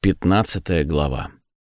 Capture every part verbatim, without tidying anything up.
Пятнадцатая глава.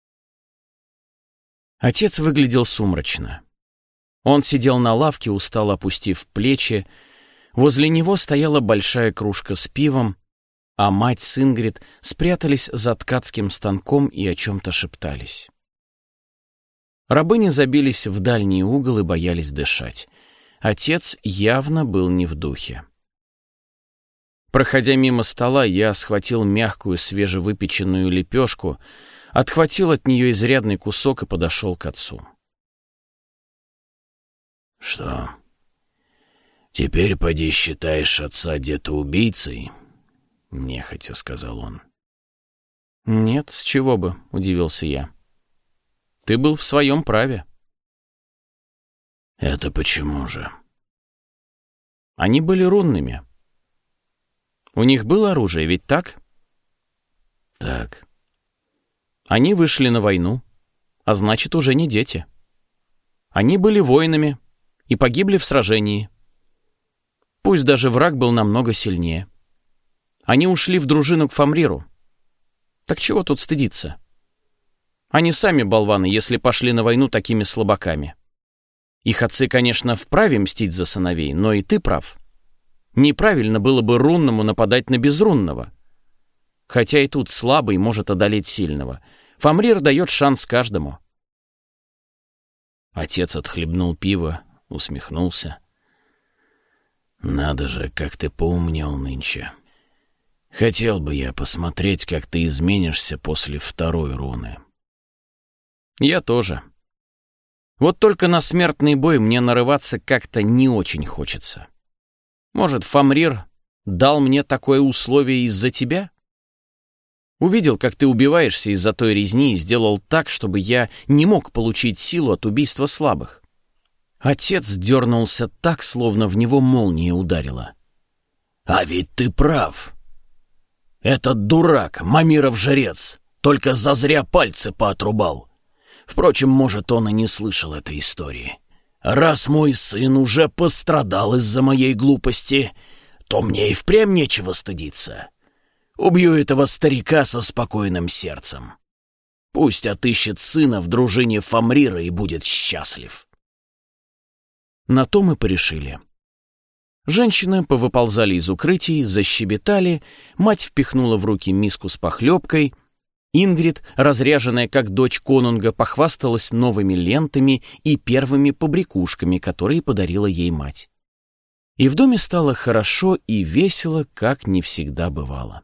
Отец выглядел сумрачно. Он сидел на лавке, устало опустив плечи. Возле него стояла большая кружка с пивом, а мать с Ингрид спрятались за ткацким станком и о чем-то шептались. Рабыни забились в дальний угол и боялись дышать. Отец явно был не в духе. Проходя мимо стола, я схватил мягкую свежевыпеченную лепешку, отхватил от нее изрядный кусок и подошел к отцу. «Что, теперь поди считаешь отца где-то убийцей?» — нехотя сказал он. «Нет, с чего бы», — удивился я. «Ты был в своем праве». «Это почему же?» «Они были рунными. У них было оружие, ведь так?» «Так». «Они вышли на войну, а значит, уже не дети. Они были воинами и погибли в сражении. Пусть даже враг был намного сильнее. Они ушли в дружину к Фамриру. Так чего тут стыдиться? Они сами болваны, если пошли на войну такими слабаками. Их отцы, конечно, вправе мстить за сыновей, но и ты прав. Неправильно было бы рунному нападать на безрунного. Хотя и тут слабый может одолеть сильного. Фамрир дает шанс каждому». Отец отхлебнул пиво, усмехнулся. «Надо же, как ты поумнел нынче. Хотел бы я посмотреть, как ты изменишься после второй руны». «Я тоже. Вот только на смертный бой мне нарываться как-то не очень хочется. Может, Фамрир дал мне такое условие из-за тебя? Увидел, как ты убиваешься из-за той резни и сделал так, чтобы я не мог получить силу от убийства слабых». Отец дернулся так, словно в него молния ударила. «А ведь ты прав. Этот дурак, Мамиров жрец, только зазря пальцы поотрубал. Впрочем, может, он и не слышал этой истории. Раз мой сын уже пострадал из-за моей глупости, то мне и впрямь нечего стыдиться. Убью этого старика со спокойным сердцем. Пусть отыщет сына в дружине Фамрира и будет счастлив». На то мы порешили. Женщины повыползали из укрытий, защебетали, мать впихнула в руки миску с похлебкой. Ингрид, разряженная как дочь конунга, похвасталась новыми лентами и первыми побрякушками, которые подарила ей мать. И в доме стало хорошо и весело, как не всегда бывало.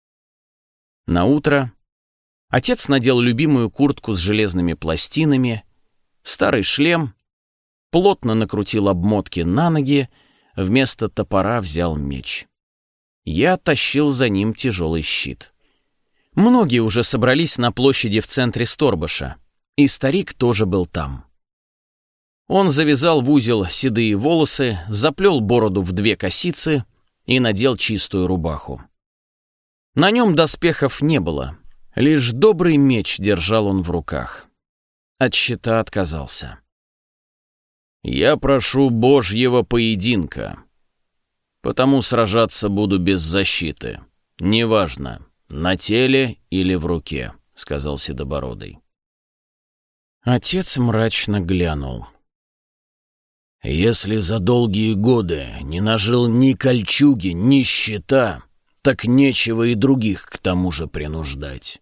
Наутро отец надел любимую куртку с железными пластинами, старый шлем, плотно накрутил обмотки на ноги, вместо топора взял меч. Я тащил за ним тяжелый щит. Многие уже собрались на площади в центре Сторбаша, и старик тоже был там. Он завязал в узел седые волосы, заплел бороду в две косицы и надел чистую рубаху. На нем доспехов не было, лишь добрый меч держал он в руках. От щита отказался. «Я прошу Божьего поединка, потому сражаться буду без защиты. Неважно, на теле или в руке», — сказал Седобородый. Отец мрачно глянул. «Если за долгие годы не нажил ни кольчуги, ни щита, так нечего и других к тому же принуждать».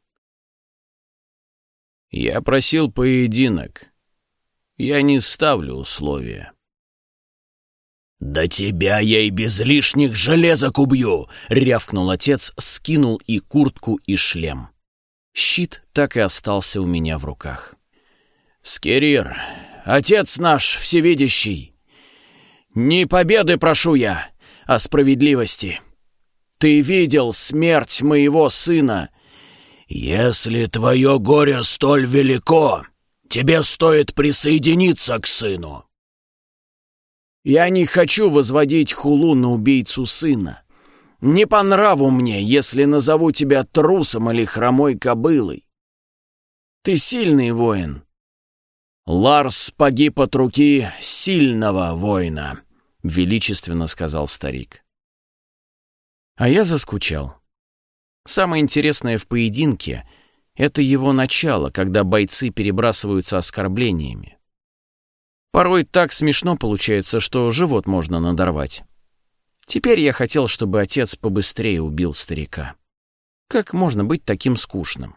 «Я просил поединок. Я не ставлю условия». «Да тебя я и без лишних железок убью!» — рявкнул отец, скинул и куртку, и шлем. Щит так и остался у меня в руках. «Скирир, отец наш всевидящий, не победы прошу я, а справедливости. Ты видел смерть моего сына. Если твое горе столь велико, тебе стоит присоединиться к сыну». «Я не хочу возводить хулу на убийцу сына. Не по нраву мне, если назову тебя трусом или хромой кобылой. Ты сильный воин. Ларс погиб от руки сильного воина», — величественно сказал старик. А я заскучал. Самое интересное в поединке Это его начало, когда бойцы перебрасываются оскорблениями. Порой так смешно получается, что живот можно надорвать. Теперь я хотел, чтобы отец побыстрее убил старика. Как можно быть таким скучным?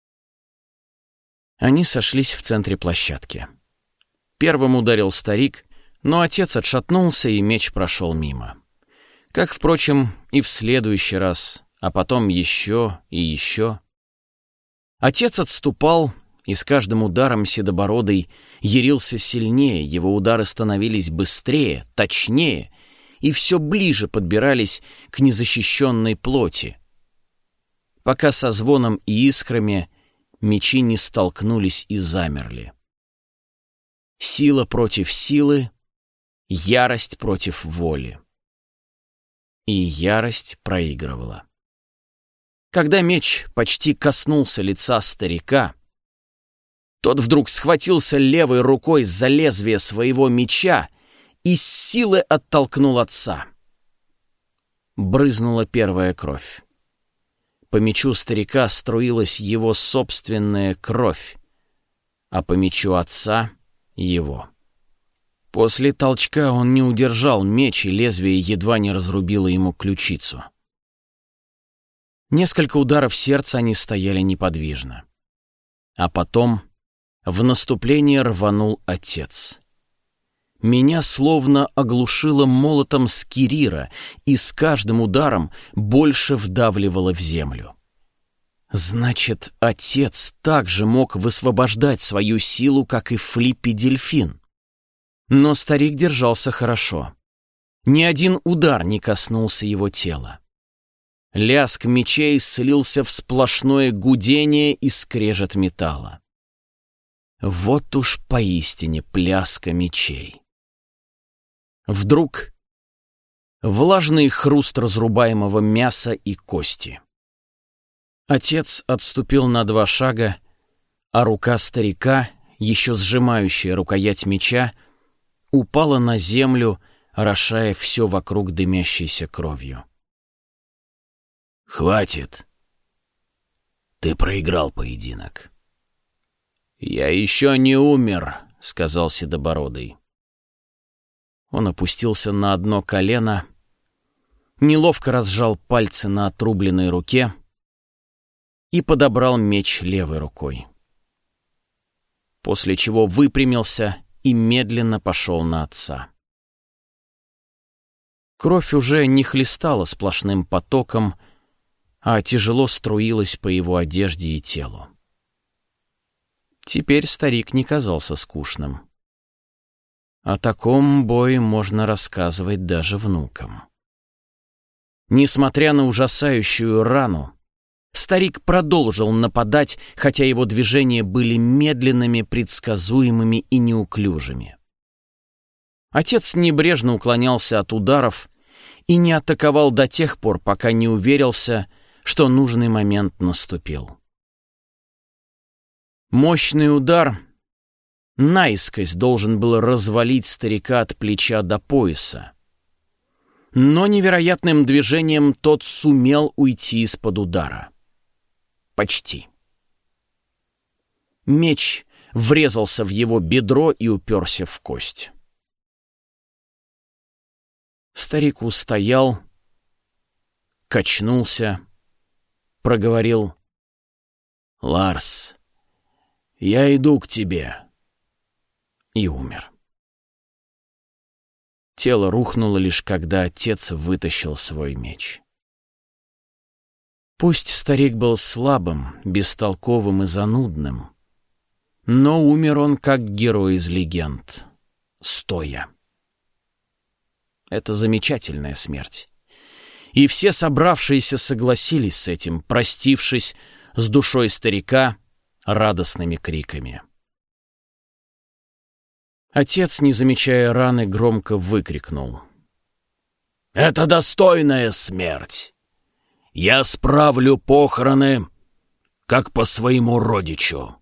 Они сошлись в центре площадки. Первым ударил старик, но отец отшатнулся, и меч прошел мимо. Как, впрочем, и в следующий раз, а потом еще и еще. Отец отступал, и с каждым ударом седобородый ярился сильнее, его удары становились быстрее, точнее, и все ближе подбирались к незащищенной плоти, пока со звоном и искрами мечи не столкнулись и замерли. Сила против силы, ярость против воли. И ярость проигрывала. Когда меч почти коснулся лица старика, тот вдруг схватился левой рукой за лезвие своего меча и с силы оттолкнул отца. Брызнула первая кровь. По мечу старика струилась его собственная кровь, а по мечу отца — его. После толчка он не удержал меч, и лезвие едва не разрубило ему ключицу. Несколько ударов сердца они стояли неподвижно. А потом в наступление рванул отец. Меня словно оглушило молотом скирира, и с каждым ударом больше вдавливало в землю. Значит, отец также мог высвобождать свою силу, как и Флиппи Дельфин. Но старик держался хорошо. Ни один удар не коснулся его тела. Лязг мечей слился в сплошное гудение и скрежет металла. Вот уж поистине пляска мечей. Вдруг влажный хруст разрубаемого мяса и кости. Отец отступил на два шага, а рука старика, еще сжимающая рукоять меча, упала на землю, орошая все вокруг дымящейся кровью. «Хватит. Ты проиграл поединок». «Я еще не умер», — сказал седобородый. Он опустился на одно колено, неловко разжал пальцы на отрубленной руке и подобрал меч левой рукой. После чего выпрямился и медленно пошел на отца. Кровь уже не хлестала сплошным потоком, а тяжело струилась по его одежде и телу. Теперь старик не казался скучным. О таком бое можно рассказывать даже внукам. Несмотря на ужасающую рану, старик продолжил нападать, хотя его движения были медленными, предсказуемыми и неуклюжими. Отец небрежно уклонялся от ударов и не атаковал до тех пор, пока не уверился, что нужный момент наступил. Мощный удар наискось должен был развалить старика от плеча до пояса. Но невероятным движением тот сумел уйти из-под удара. Почти. Меч врезался в его бедро и уперся в кость. Старик устоял, качнулся, проговорил: «Ларс, я иду к тебе», и умер. Тело рухнуло лишь когда отец вытащил свой меч. Пусть старик был слабым, бестолковым и занудным, но умер он как герой из легенд, стоя. Это замечательная смерть. И все собравшиеся согласились с этим, простившись с душой старика радостными криками. Отец, не замечая раны, громко выкрикнул: «Это достойная смерть! Я справлю похороны, как по своему родичу!»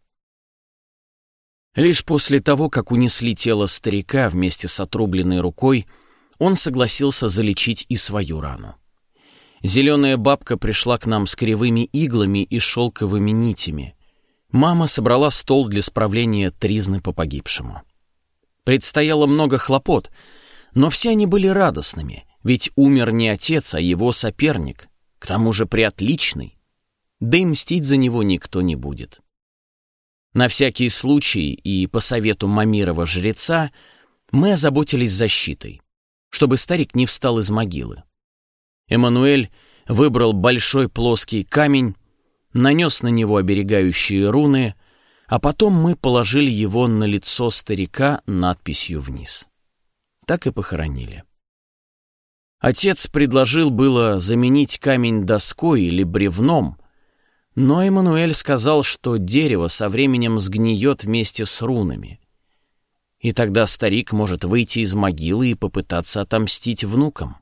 Лишь после того, как унесли тело старика вместе с отрубленной рукой, он согласился залечить и свою рану. Зеленая бабка пришла к нам с кривыми иглами и шелковыми нитями, Мама собрала стол для справления тризны по погибшему. Предстояло много хлопот, но все они были радостными, ведь умер не отец, а его соперник, к тому же приотличный, да и мстить за него никто не будет. На всякий случай и по совету Мамирова жреца мы озаботились защитой, чтобы старик не встал из могилы. Эммануэль выбрал большой плоский камень, нанес на него оберегающие руны, а потом мы положили его на лицо старика надписью вниз. Так и похоронили. Отец предложил было заменить камень доской или бревном, но Эммануэль сказал, что дерево со временем сгниет вместе с рунами, и тогда старик может выйти из могилы и попытаться отомстить внукам.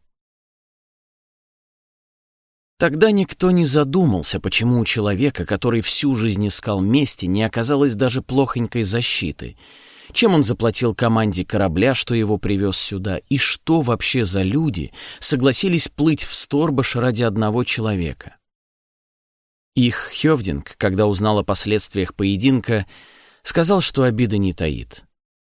Тогда никто не задумался, почему у человека, который всю жизнь искал мести, не оказалось даже плохонькой защиты, чем он заплатил команде корабля, что его привез сюда, и что вообще за люди согласились плыть в Сторбаш ради одного человека. Их Хёвдинг, когда узнал о последствиях поединка, сказал, что обиды не таит.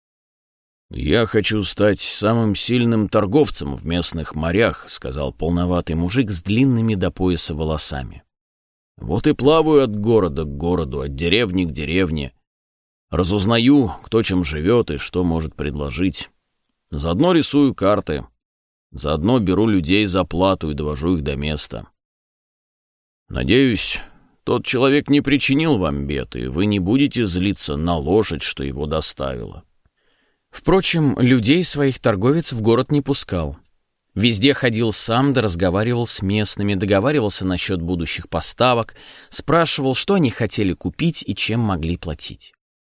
«Я хочу стать самым сильным торговцем в местных морях», — сказал полноватый мужик с длинными до пояса волосами. «Вот и плаваю от города к городу, от деревни к деревне. Разузнаю, кто чем живет и что может предложить. Заодно рисую карты. Заодно беру людей за плату и довожу их до места. Надеюсь, тот человек не причинил вам бед, и вы не будете злиться на лошадь, что его доставила». Впрочем, людей своих торговец в город не пускал. Везде ходил сам, да разговаривал с местными, договаривался насчет будущих поставок, спрашивал, что они хотели купить и чем могли платить.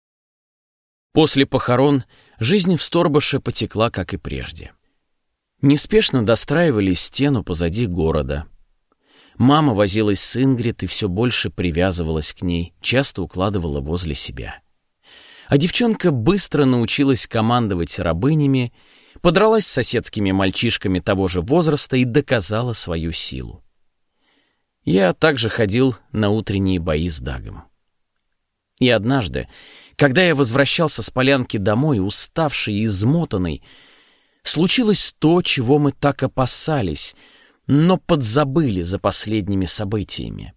После похорон жизнь в Сторбаше потекла, как и прежде. Неспешно достраивали стену позади города. Мама возилась с Ингрид и все больше привязывалась к ней, часто укладывала возле себя. А девчонка быстро научилась командовать рабынями, подралась с соседскими мальчишками того же возраста и доказала свою силу. Я также ходил на утренние бои с Дагом. И однажды, когда я возвращался с полянки домой, уставший и измотанный, случилось то, чего мы так опасались, но подзабыли за последними событиями.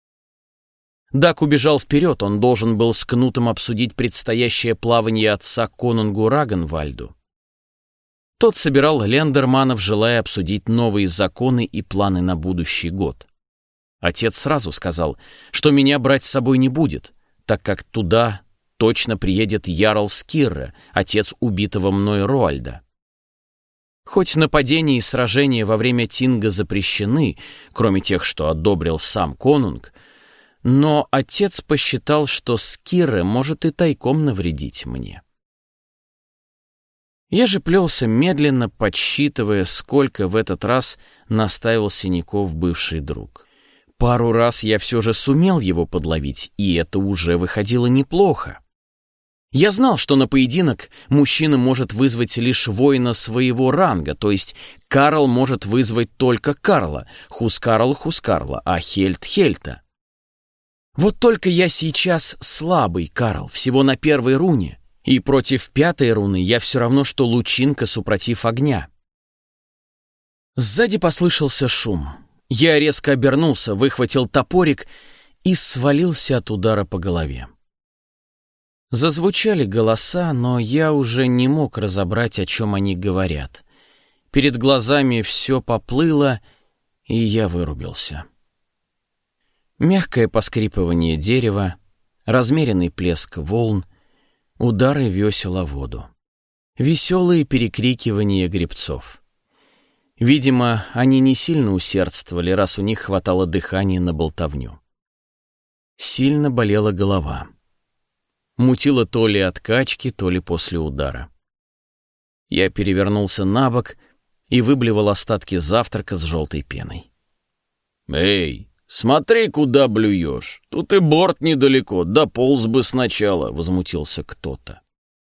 Даг убежал вперед, он должен был с Кнутом обсудить предстоящее плавание отца конунгу Рагенвальду. Тот собирал лендерманов, желая обсудить новые законы и планы на будущий год. Отец сразу сказал, что меня брать с собой не будет, так как туда точно приедет Ярл Скирре, отец убитого мной Роальда. Хоть нападения и сражения во время Тинга запрещены, кроме тех, что одобрил сам конунг, но отец посчитал, что Скирре может и тайком навредить мне. Я же плелся медленно, подсчитывая, сколько в этот раз наставил синяков бывший друг. Пару раз я все же сумел его подловить, и это уже выходило неплохо. Я знал, что на поединок мужчина может вызвать лишь воина своего ранга, то есть Карл может вызвать только Карла, Хускарл Хускарла, а Хельт Хельта. Вот только я сейчас слабый Карл, всего на первой руне, и против пятой руны я все равно, что лучинка супротив огня. Сзади послышался шум. Я резко обернулся, выхватил топорик и свалился от удара по голове. Зазвучали голоса, но я уже не мог разобрать, о чем они говорят. Перед глазами все поплыло, и я вырубился. Мягкое поскрипывание дерева, размеренный плеск волн, удары весел о воду. Веселые перекрикивания гребцов. Видимо, они не сильно усердствовали, раз у них хватало дыхания на болтовню. Сильно болела голова. Мутило то ли от качки, то ли после удара. Я перевернулся на бок и выблевал остатки завтрака с желтой пеной. «Эй, смотри, куда блюешь! Тут и борт недалеко, дополз бы сначала!» — возмутился кто-то.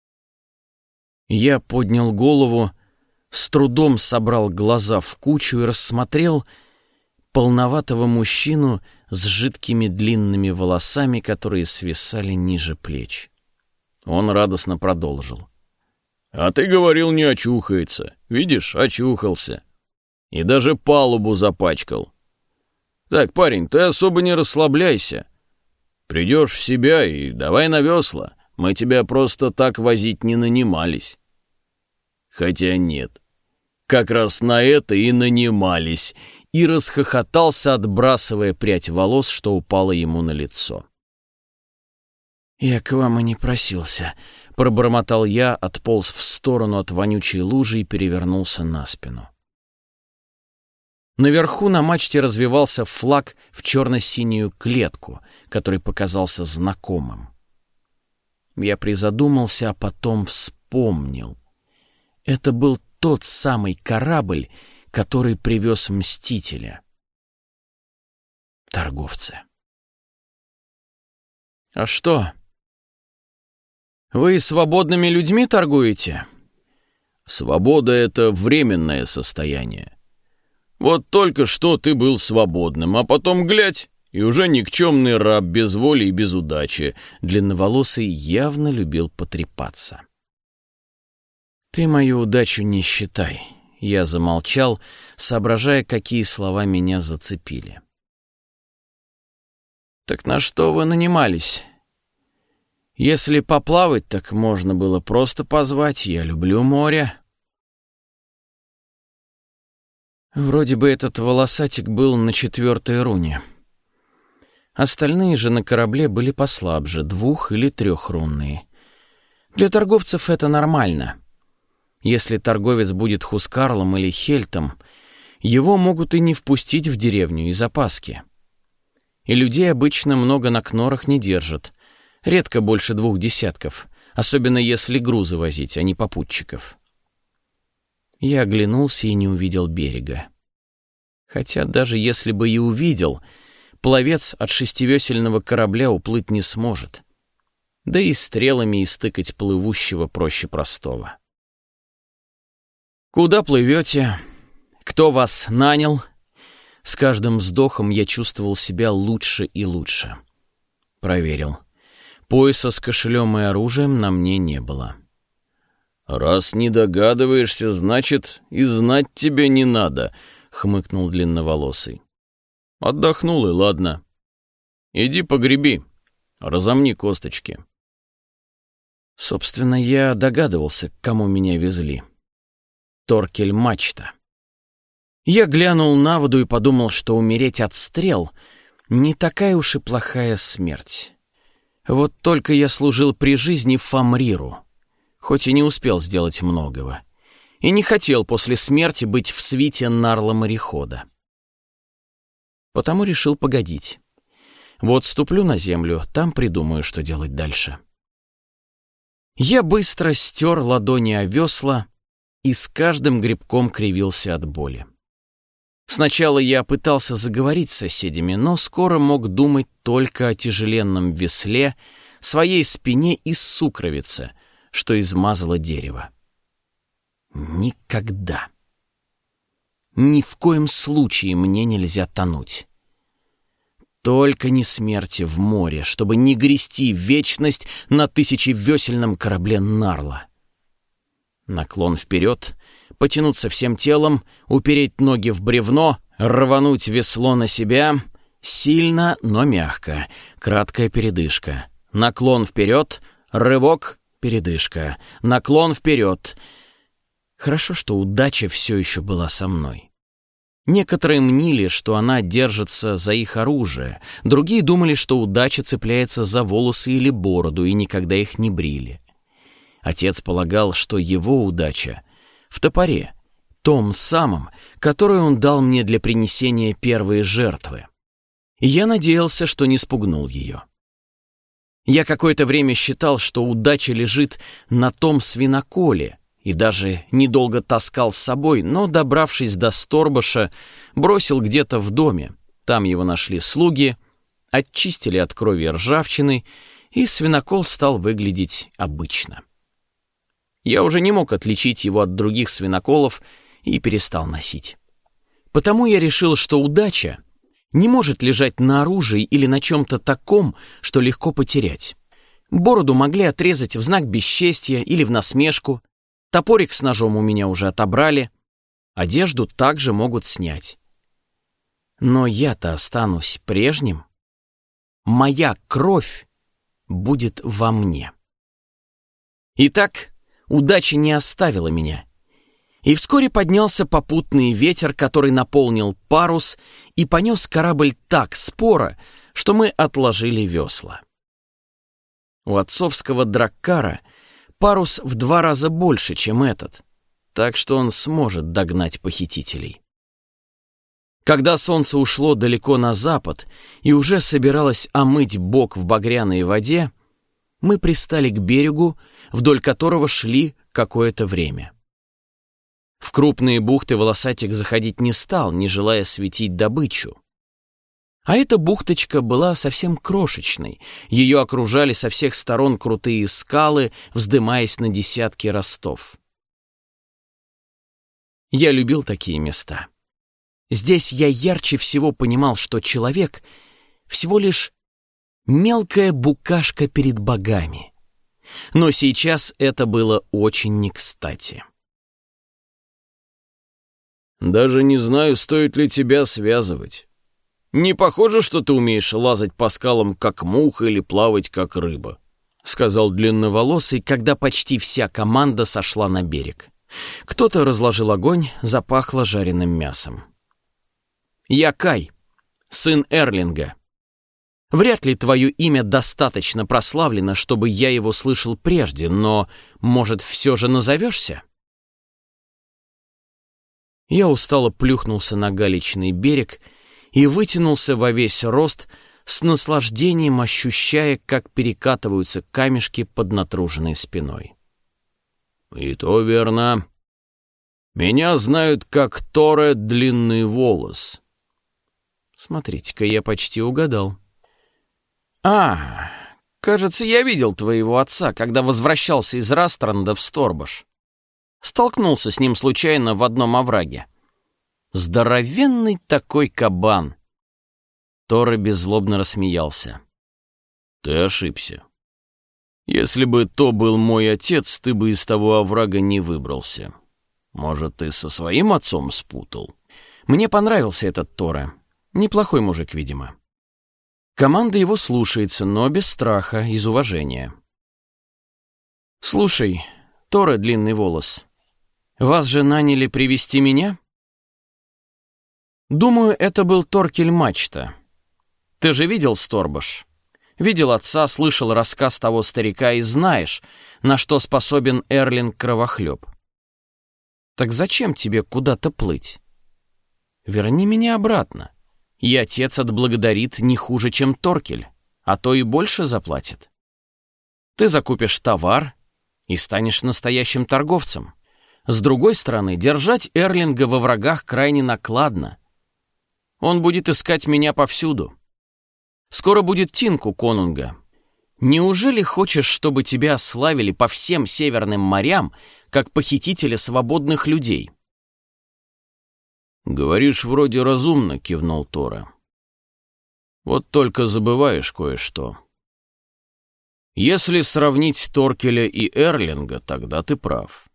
Я поднял голову, с трудом собрал глаза в кучу и рассмотрел полноватого мужчину с жидкими длинными волосами, которые свисали ниже плеч. Он радостно продолжил. «А ты говорил, не очухается. Видишь, очухался. И даже палубу запачкал. Так, парень, ты особо не расслабляйся. Придешь в себя и давай на весла. Мы тебя просто так возить не нанимались». Хотя нет. Как раз на это и нанимались. И расхохотался, отбрасывая прядь волос, что упала ему на лицо. «Я к вам и не просился», — пробормотал я, отполз в сторону от вонючей лужи и перевернулся на спину. Наверху на мачте развивался флаг в черно-синюю клетку, который показался знакомым. Я призадумался, а потом вспомнил. Это был тот самый корабль, который привез Мстителя. Торговцы. «А что? Вы свободными людьми торгуете?» «Свобода — это временное состояние. Вот только что ты был свободным, а потом, глядь, и уже никчемный раб без воли и без удачи». Длинноволосый явно любил потрепаться. «Ты мою удачу не считай». Я замолчал, соображая, какие слова меня зацепили. «Так на что вы нанимались? Если поплавать, так можно было просто позвать. Я люблю море». Вроде бы этот волосатик был на четвертой руне. Остальные же на корабле были послабже, двух- или трехрунные. Для торговцев это нормально. Если торговец будет Хускарлом или Хельтом, его могут и не впустить в деревню из опаски. И людей обычно много на кнорах не держат, редко больше двух десятков, особенно если грузы возить, а не попутчиков. Я оглянулся и не увидел берега. Хотя даже если бы и увидел, пловец от шестивесельного корабля уплыть не сможет. Да и стрелами истыкать плывущего проще простого. «Куда плывете? Кто вас нанял?» С каждым вздохом я чувствовал себя лучше и лучше. Проверил. Пояса с кошелем и оружием на мне не было. «Раз не догадываешься, значит, и знать тебе не надо», — хмыкнул длинноволосый. «Отдохнул, и ладно. Иди погреби, разомни косточки». Собственно, я догадывался, к кому меня везли. Торкель Мачта. Я глянул на воду и подумал, что умереть от стрел не такая уж и плохая смерть. Вот только я служил при жизни Фамриру, хоть и не успел сделать многого, и не хотел после смерти быть в свите Нарла-морехода. Потому решил погодить. Вот ступлю на землю, там придумаю, что делать дальше. Я быстро стер ладони о весла и с каждым грибком кривился от боли. Сначала я пытался заговорить с соседями, но скоро мог думать только о тяжеленном весле, своей спине и сукровице, что измазало дерево. Никогда. Ни в коем случае мне нельзя тонуть. Только не смерти в море, чтобы не грести вечность на тысячевесельном корабле Нарла. Наклон вперед, потянуться всем телом, упереть ноги в бревно, рвануть весло на себя. Сильно, но мягко. Краткая передышка. Наклон вперед, рывок, передышка. Наклон вперед. Хорошо, что удача все еще была со мной. Некоторые мнили, что она держится за их оружие. Другие думали, что удача цепляется за волосы или бороду и никогда их не брили. Отец полагал, что его удача в топоре, том самом, который он дал мне для принесения первой жертвы. И я надеялся, что не спугнул ее. Я какое-то время считал, что удача лежит на том свиноколе, и даже недолго таскал с собой, но, добравшись до Сторбаша, бросил где-то в доме. Там его нашли слуги, очистили от крови и ржавчины, и свинокол стал выглядеть обычно. Я уже не мог отличить его от других свиноколов и перестал носить. Потому я решил, что удача не может лежать на оружии или на чем-то таком, что легко потерять. Бороду могли отрезать в знак бесчестия или в насмешку, топорик с ножом у меня уже отобрали, одежду также могут снять. Но я-то останусь прежним. Моя кровь будет во мне. Итак, удача не оставила меня. И вскоре поднялся попутный ветер, который наполнил парус и понес корабль так споро, что мы отложили весла. У отцовского драккара парус в два раза больше, чем этот, так что он сможет догнать похитителей. Когда солнце ушло далеко на запад и уже собиралось омыть бок в багряной воде, мы пристали к берегу, вдоль которого шли какое-то время. В крупные бухты волосатик заходить не стал, не желая светить добычу. А эта бухточка была совсем крошечной, ее окружали со всех сторон крутые скалы, вздымаясь на десятки ростов. Я любил такие места. Здесь я ярче всего понимал, что человек всего лишь мелкая букашка перед богами. Но сейчас это было очень не кстати. «Даже не знаю, стоит ли тебя связывать. Не похоже, что ты умеешь лазать по скалам, как муха, или плавать, как рыба», — сказал длинноволосый, когда почти вся команда сошла на берег. Кто-то разложил огонь, запахло жареным мясом. «Я Кай, сын Эрлинга. Вряд ли твое имя достаточно прославлено, чтобы я его слышал прежде, но, может, все же назовешься?» Я устало плюхнулся на галечный берег и вытянулся во весь рост, с наслаждением ощущая, как перекатываются камешки под натруженной спиной. «И то верно. Меня знают как Торе Длинный Волос». Смотрите-ка, я почти угадал. «А, кажется, я видел твоего отца, когда возвращался из Растранда в Сторбаш. Столкнулся с ним случайно в одном овраге. Здоровенный такой кабан». Торе беззлобно рассмеялся. «Ты ошибся. Если бы то был мой отец, ты бы из того оврага не выбрался. Может, ты со своим отцом спутал?» Мне понравился этот Торе. Неплохой мужик, видимо. Команда его слушается, но без страха, из уважения. «Слушай, Торе Длинный Волос, вас же наняли привести меня?» «Думаю, это был Торкель Мачта. Ты же видел Сторбаш? Видел отца, слышал рассказ того старика и знаешь, на что способен Эрлинг Кровохлеб. Так зачем тебе куда-то плыть? Верни меня обратно, и отец отблагодарит не хуже, чем Торкель, а то и больше заплатит. Ты закупишь товар и станешь настоящим торговцем. С другой стороны, держать Эрлинга во врагах крайне накладно. Он будет искать меня повсюду. Скоро будет Тинку Конунга. Неужели хочешь, чтобы тебя славили по всем северным морям, как похитителя свободных людей?» «Говоришь, вроде разумно», — кивнул Торе. «Вот только забываешь кое-что. Если сравнить Торкеля и Эрлинга, тогда ты прав.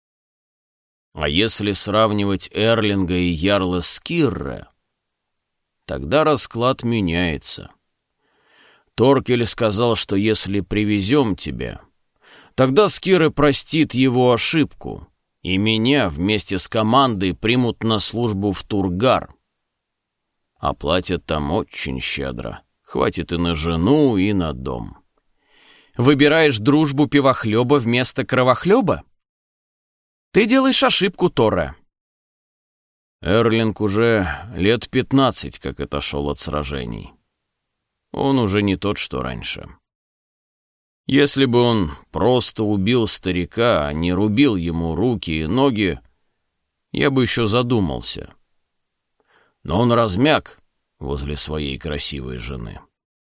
А если сравнивать Эрлинга и ярла Скирре, тогда расклад меняется. Торкель сказал, что если привезем тебя, тогда Скирре простит его ошибку, и меня вместе с командой примут на службу в Тургар. А платят там очень щедро. Хватит и на жену, и на дом». «Выбираешь дружбу пивохлеба вместо кровохлеба? Ты делаешь ошибку, Торе». Эрлинг уже лет пятнадцать, как отошел от сражений. Он уже не тот, что раньше. Если бы он просто убил старика, а не рубил ему руки и ноги, я бы еще задумался. Но он размяк возле своей красивой жены.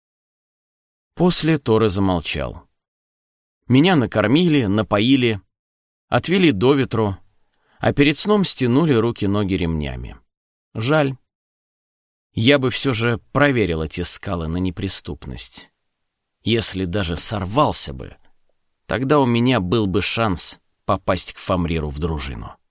После Торе замолчал. Меня накормили, напоили, отвели до ветру, а перед сном стянули руки-ноги ремнями. Жаль. Я бы все же проверил эти скалы на неприступность. Если даже сорвался бы, тогда у меня был бы шанс попасть к Фамриру в дружину.